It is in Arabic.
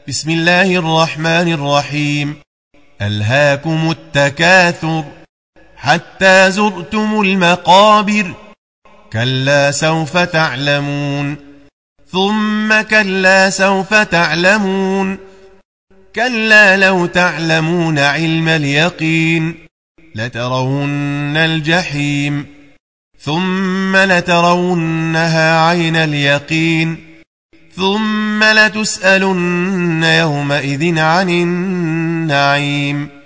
بسم الله الرحمن الرحيم. ألهاكم التكاثر حتى زرتم المقابر، كلا سوف تعلمون، ثم كلا سوف تعلمون، كلا لو تعلمون علم اليقين لترون الجحيم، ثم لترونها عين اليقين، ثم لتسألن يومئذ عن النعيم.